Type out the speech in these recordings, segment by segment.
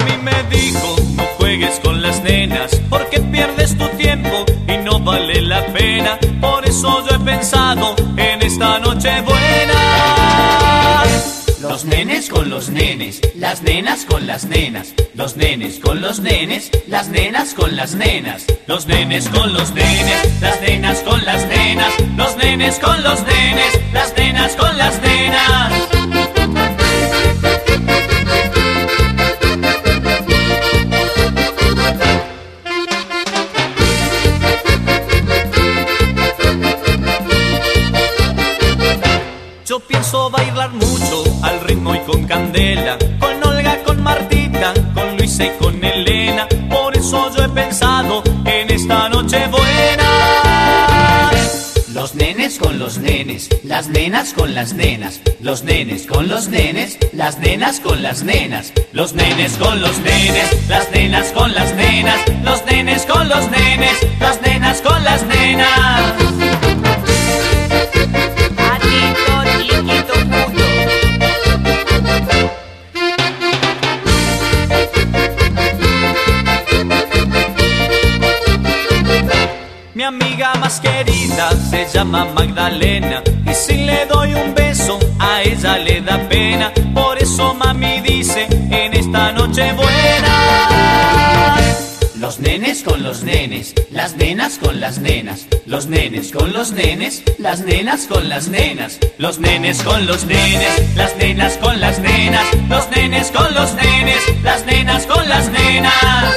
y me dijo: no juegues con las nenas porque pierdes tu tiempo y no vale la pena. Por eso yo he pensado en esta noche buena. Los nenes con los nenes, las nenas con las nenas, los nenes con los nenes, las nenas con las nenas, los nenes con los nenes, las nenas con las nenas, los nenes con los nenes, las nenas con las nenas. Yo pienso bailar mucho al ritmo y con candela, con Olga, con Martita, con Luisa y con Elena. Por eso yo he pensado en esta noche buena. Los nenes con los nenes, las nenas con las nenas, los nenes con los nenes, las nenas con las nenas, los nenes con los nenes, las nenas con las nenas, los nenes con los nenes, las nenas con las nenas. Mi amiga más querida se llama Magdalena, y si le doy un beso a ella le da pena. Por eso mami dice en esta noche buena. Los nenes con los nenes, las nenas con las nenas, los nenes con los nenes, las nenas con las nenas, los nenes con los nenes, las nenas con las nenas, los nenes con los nenes, las nenas con las nenas.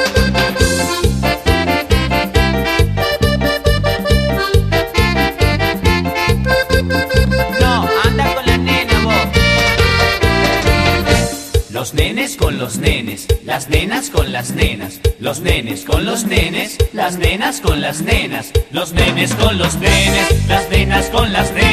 Los nenes con los nenes, las nenas con las nenas, los nenes con los nenes, las nenas con las nenas, los nenes con los nenes, las nenas con las nenas.